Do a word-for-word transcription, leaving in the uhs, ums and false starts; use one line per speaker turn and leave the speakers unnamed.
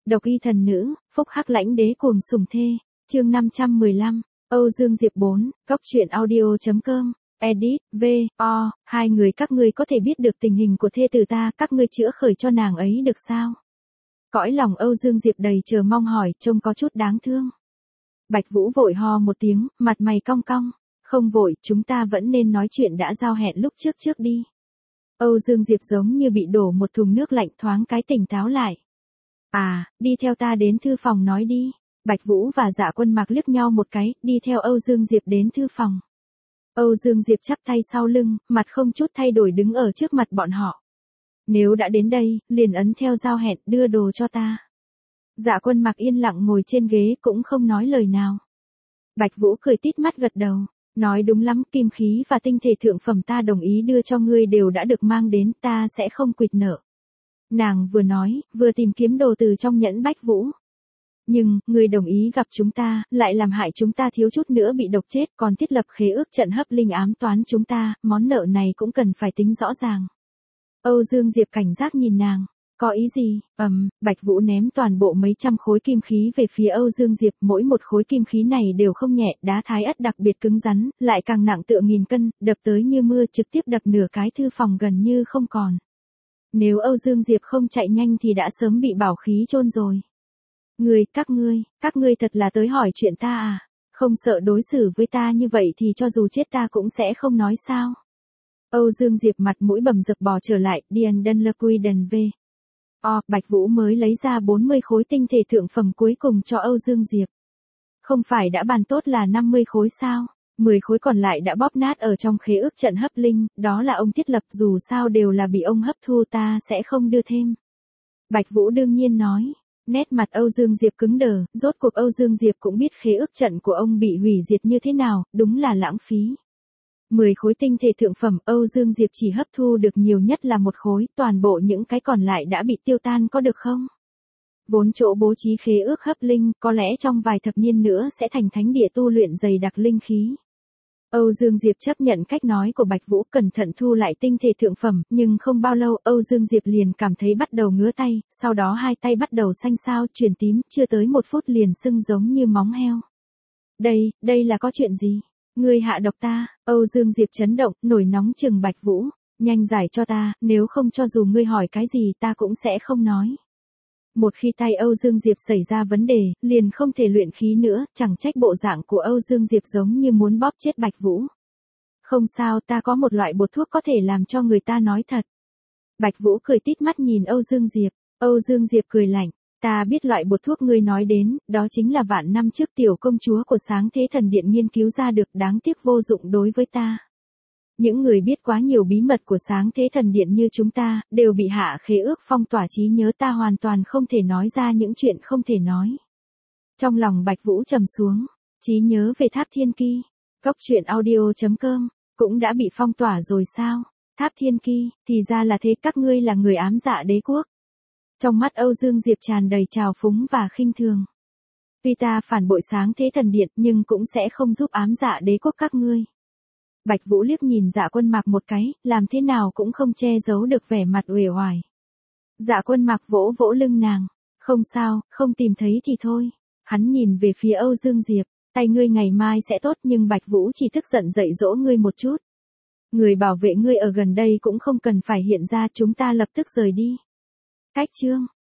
Độc y thần nữ, phúc hắc lãnh đế cuồng sủng thê, chương năm trăm mười lăm, Âu Dương Diệp bốn, góc truyện audio.com, edit, v, o, hai người các ngươi có thể biết được tình hình của thê tử ta, các ngươi chữa khởi cho nàng ấy được sao? Cõi lòng Âu Dương Diệp đầy chờ mong hỏi, trông có chút đáng thương. Bạch Vũ vội ho một tiếng, mặt mày cong cong, không vội, chúng ta vẫn nên nói chuyện đã giao hẹn lúc trước trước đi. Âu Dương Diệp giống như bị đổ một thùng nước lạnh thoáng cái tỉnh táo lại. À, đi theo ta đến thư phòng nói đi. Bạch Vũ và Dạ Quân Mặc liếc nhau một cái, đi theo Âu Dương Diệp đến thư phòng. Âu Dương Diệp chắp tay sau lưng, mặt không chút thay đổi đứng ở trước mặt bọn họ. Nếu đã đến đây, liền ấn theo giao hẹn, đưa đồ cho ta. Dạ Quân Mặc yên lặng ngồi trên ghế cũng không nói lời nào. Bạch Vũ cười tít mắt gật đầu, nói đúng lắm, kim khí và tinh thể thượng phẩm ta đồng ý đưa cho ngươi đều đã được mang đến, ta sẽ không quỵt nợ. Nàng vừa nói, vừa tìm kiếm đồ từ trong nhẫn Bách Vũ. Nhưng, ngươi đồng ý gặp chúng ta, lại làm hại chúng ta thiếu chút nữa bị độc chết, còn thiết lập khế ước trận hấp linh ám toán chúng ta, món nợ này cũng cần phải tính rõ ràng. Âu Dương Diệp cảnh giác nhìn nàng, có ý gì? Ầm, um, Bạch Vũ ném toàn bộ mấy trăm khối kim khí về phía Âu Dương Diệp, mỗi một khối kim khí này đều không nhẹ, đá thái ất đặc biệt cứng rắn, lại càng nặng tựa nghìn cân, đập tới như mưa, trực tiếp đập nửa cái thư phòng gần như không còn. Nếu Âu Dương Diệp không chạy nhanh thì đã sớm bị bảo khí chôn rồi. Ngươi, các ngươi, các ngươi thật là tới hỏi chuyện ta à? Không sợ đối xử với ta như vậy thì cho dù chết ta cũng sẽ không nói sao? Âu Dương Diệp mặt mũi bầm dập bò trở lại, Điền Đân Lơ Quy Đần V. O, Bạch Vũ mới lấy ra bốn mươi khối tinh thể thượng phẩm cuối cùng cho Âu Dương Diệp. Không phải đã bàn tốt là năm mươi khối sao? mười khối còn lại đã bóp nát ở trong khế ước trận hấp linh, đó là ông thiết lập, dù sao đều là bị ông hấp thu, ta sẽ không đưa thêm. Bạch Vũ đương nhiên nói. Nét mặt Âu Dương Diệp cứng đờ, rốt cuộc Âu Dương Diệp cũng biết khế ước trận của ông bị hủy diệt như thế nào, đúng là lãng phí. mười khối tinh thể thượng phẩm, Âu Dương Diệp chỉ hấp thu được nhiều nhất là một khối, toàn bộ những cái còn lại đã bị tiêu tan, có được không? Vốn chỗ bố trí khế ước hấp linh, có lẽ trong vài thập niên nữa sẽ thành thánh địa tu luyện dày đặc linh khí. Âu Dương Diệp chấp nhận cách nói của Bạch Vũ, cẩn thận thu lại tinh thể thượng phẩm, nhưng không bao lâu Âu Dương Diệp liền cảm thấy bắt đầu ngứa tay, sau đó hai tay bắt đầu xanh xao, chuyển tím, chưa tới một phút liền sưng giống như móng heo. Đây, đây là có chuyện gì? Ngươi hạ độc ta? Âu Dương Diệp chấn động, nổi nóng chừng Bạch Vũ, nhanh giải cho ta, nếu không cho dù ngươi hỏi cái gì ta cũng sẽ không nói. Một khi tay Âu Dương Diệp xảy ra vấn đề, liền không thể luyện khí nữa, chẳng trách bộ dạng của Âu Dương Diệp giống như muốn bóp chết Bạch Vũ. Không sao, ta có một loại bột thuốc có thể làm cho người ta nói thật. Bạch Vũ cười tít mắt nhìn Âu Dương Diệp, Âu Dương Diệp cười lạnh, ta biết loại bột thuốc ngươi nói đến, đó chính là vạn năm trước tiểu công chúa của Sáng Thế Thần Điện nghiên cứu ra được, đáng tiếc vô dụng đối với ta. Những người biết quá nhiều bí mật của Sáng Thế Thần Điện như chúng ta, đều bị hạ khế ước phong tỏa trí nhớ, ta hoàn toàn không thể nói ra những chuyện không thể nói. Trong lòng Bạch Vũ trầm xuống, trí nhớ về Tháp Thiên Ki, góc truyện audio.com, cũng đã bị phong tỏa rồi sao? Tháp Thiên Ki, thì ra là thế, các ngươi là người ám dạ đế quốc. Trong mắt Âu Dương Diệp tràn đầy trào phúng và khinh thường. Tuy ta phản bội Sáng Thế Thần Điện nhưng cũng sẽ không giúp ám dạ đế quốc các ngươi. Bạch Vũ liếc nhìn Dạ Quân Mặc một cái, làm thế nào cũng không che giấu được vẻ mặt uể oải. Dạ Quân Mặc vỗ vỗ lưng nàng, không sao, không tìm thấy thì thôi. Hắn nhìn về phía Âu Dương Diệp, tay ngươi ngày mai sẽ tốt, nhưng Bạch Vũ chỉ tức giận dạy dỗ ngươi một chút. Người bảo vệ ngươi ở gần đây cũng không cần phải hiện ra, chúng ta lập tức rời đi. Cách chương